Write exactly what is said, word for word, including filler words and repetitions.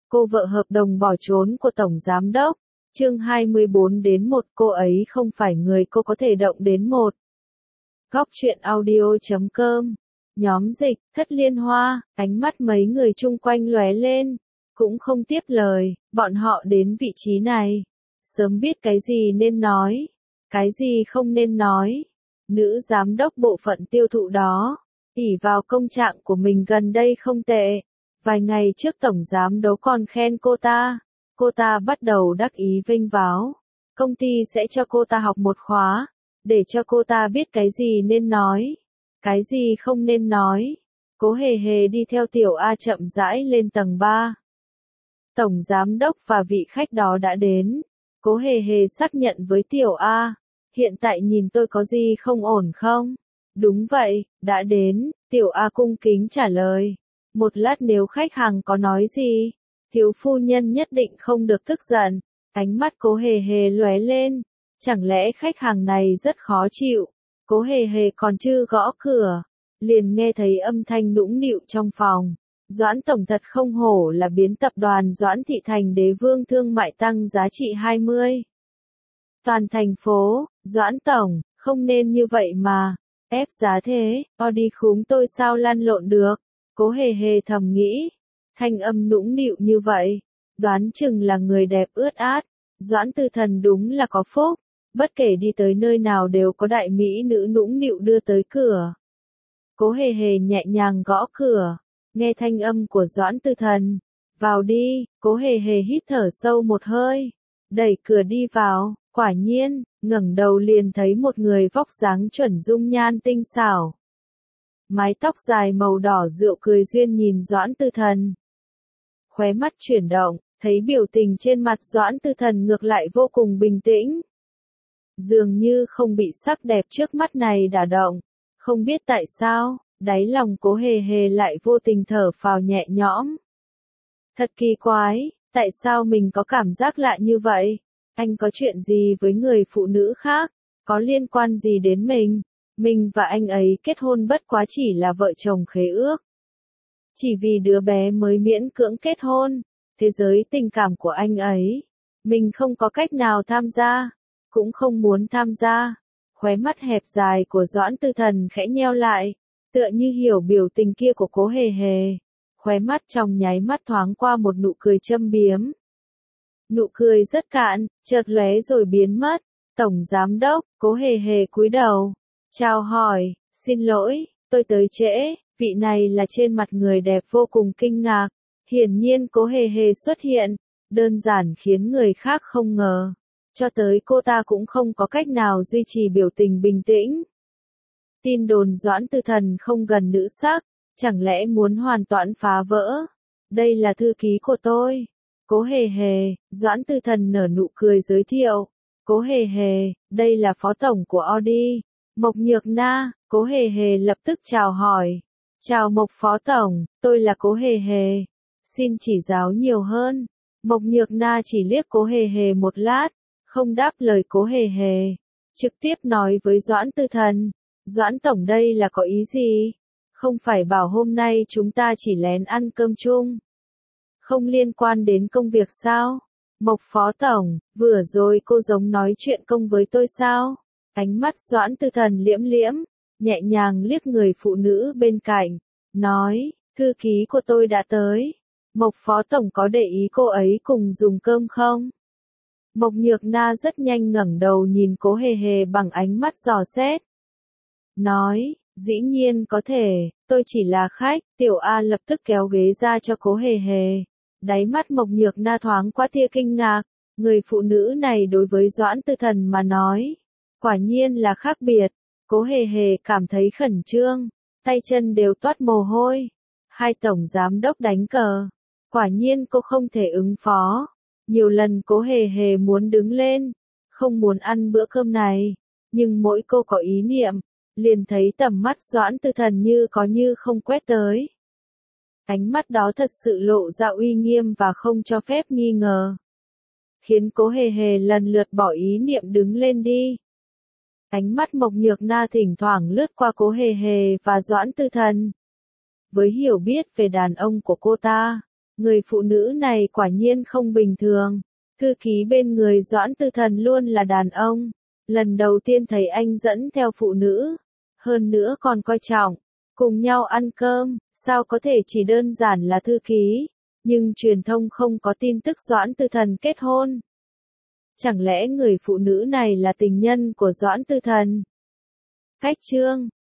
cô vợ hợp đồng bỏ trốn của Tổng Giám Đốc. Chương hai mươi bốn đến một cô ấy không phải người cô có thể động đến một. Góc truyện audio chấm com. Nhóm dịch, Thất Liên Hoa, ánh mắt mấy người chung quanh lóe lên. Cũng không tiếp lời, bọn họ đến vị trí này. Sớm biết cái gì nên nói, cái gì không nên nói. Nữ giám đốc bộ phận tiêu thụ đó, ỷ vào công trạng của mình gần đây không tệ. Vài ngày trước Tổng Giám Đốc còn khen cô ta. Cô ta bắt đầu đắc ý vênh váo. Công ty sẽ cho cô ta học một khóa, để cho cô ta biết cái gì nên nói, cái gì không nên nói. Cố Hề Hề đi theo Tiểu A chậm rãi lên tầng ba. Tổng Giám Đốc và vị khách đó đã đến. Cố Hề Hề xác nhận với Tiểu A. Hiện tại nhìn tôi có gì không ổn không? Đúng vậy, đã đến. Tiểu A cung kính trả lời. Một lát nếu khách hàng có nói gì, thiếu phu nhân nhất định không được tức giận. Ánh mắt Cố Hề Hề lóe lên. Chẳng lẽ khách hàng này rất khó chịu? Cố Hề Hề còn chưa gõ cửa, liền nghe thấy âm thanh nũng nịu trong phòng. Doãn Tổng thật không hổ là biến tập đoàn Doãn Thị thành đế vương thương mại tăng giá trị hai mươi. Toàn thành phố, Doãn Tổng, không nên như vậy mà, ép giá thế, Audi khúm tôi sao lăn lộn được. Cố Hề Hề thầm nghĩ, thanh âm nũng nịu như vậy, đoán chừng là người đẹp ướt át. Doãn Tư Thần đúng là có phúc, bất kể đi tới nơi nào đều có đại mỹ nữ nũng nịu đưa tới cửa. Cố Hề Hề nhẹ nhàng gõ cửa, nghe thanh âm của Doãn Tư Thần. Vào đi. Cố Hề Hề hít thở sâu một hơi, đẩy cửa đi vào. Quả nhiên, ngẩng đầu liền thấy một người vóc dáng chuẩn dung nhan tinh xảo. Mái tóc dài màu đỏ rượu cười duyên nhìn Doãn Tư Thần. Khóe mắt chuyển động, thấy biểu tình trên mặt Doãn Tư Thần ngược lại vô cùng bình tĩnh. Dường như không bị sắc đẹp trước mắt này đả động. Không biết tại sao, đáy lòng Cố Hề Hề lại vô tình thở phào nhẹ nhõm. Thật kỳ quái, tại sao mình có cảm giác lạ như vậy? Anh có chuyện gì với người phụ nữ khác? Có liên quan gì đến mình? Mình và anh ấy kết hôn bất quá chỉ là vợ chồng khế ước. Chỉ vì đứa bé mới miễn cưỡng kết hôn, thế giới tình cảm của anh ấy, mình không có cách nào tham gia, cũng không muốn tham gia. Khóe mắt hẹp dài của Doãn Tư Thần khẽ nheo lại, tựa như hiểu biểu tình kia của Cố Hề Hề. Khóe mắt trong nháy mắt thoáng qua một nụ cười châm biếm. Nụ cười rất cạn, chợt lóe rồi biến mất. Tổng Giám Đốc, Cố Hề Hề cúi đầu, chào hỏi, xin lỗi, tôi tới trễ. Vị này là trên mặt người đẹp vô cùng kinh ngạc. Hiển nhiên Cố Hề Hề xuất hiện, đơn giản khiến người khác không ngờ. Cho tới cô ta cũng không có cách nào duy trì biểu tình bình tĩnh. Tin đồn Doãn Tư Thần không gần nữ sắc, chẳng lẽ muốn hoàn toàn phá vỡ? Đây là thư ký của tôi. Cố Hề Hề, Doãn Tư Thần nở nụ cười giới thiệu. Cố Hề Hề, đây là phó tổng của Audi, Mộc Nhược Na. Cố Hề Hề lập tức chào hỏi. Chào Mộc phó tổng, tôi là Cố Hề Hề. Xin chỉ giáo nhiều hơn. Mộc Nhược Na chỉ liếc Cố Hề Hề một lát, không đáp lời Cố Hề Hề. Trực tiếp nói với Doãn Tư Thần. Doãn tổng đây là có ý gì? Không phải bảo hôm nay chúng ta chỉ lén ăn cơm chung? Không liên quan đến công việc sao? Mộc phó tổng, vừa rồi cô giống nói chuyện công với tôi sao? Ánh mắt Doãn Tư Thần liễm liễm, nhẹ nhàng liếc người phụ nữ bên cạnh, nói, thư ký của tôi đã tới. Mộc phó tổng có để ý cô ấy cùng dùng cơm không? Mộc Nhược Na rất nhanh ngẩng đầu nhìn Cố Hề Hề bằng ánh mắt dò xét. Nói, dĩ nhiên có thể, tôi chỉ là khách. Tiểu A lập tức kéo ghế ra cho Cố Hề Hề. Đáy mắt Mộc Nhược Na thoáng qua tia kinh ngạc. Người phụ nữ này đối với Doãn Tư Thần mà nói, quả nhiên là khác biệt. Cố Hề Hề cảm thấy khẩn trương, tay chân đều toát mồ hôi. Hai tổng giám đốc đánh cờ, quả nhiên cô không thể ứng phó. Nhiều lần Cố Hề Hề muốn đứng lên, không muốn ăn bữa cơm này, nhưng mỗi cô có ý niệm, liền thấy tầm mắt Doãn Tư Thần như có như không quét tới. Ánh mắt đó thật sự lộ ra uy nghiêm và không cho phép nghi ngờ, khiến Cố Hề Hề lần lượt bỏ ý niệm đứng lên đi. Ánh mắt Mộc Nhược Na thỉnh thoảng lướt qua Cố Hề Hề và Doãn Tư Thần. Với hiểu biết về đàn ông của cô ta, Người phụ nữ này quả nhiên không bình thường. Thư ký bên người Doãn Tư Thần luôn là đàn ông. Lần đầu tiên thấy anh dẫn theo phụ nữ. Hơn nữa còn coi trọng. Cùng nhau ăn cơm, sao có thể chỉ đơn giản là thư ký. Nhưng truyền thông không có tin tức Doãn Tư Thần kết hôn. Chẳng lẽ người phụ nữ này là tình nhân của Doãn Tư Thần? Cách chương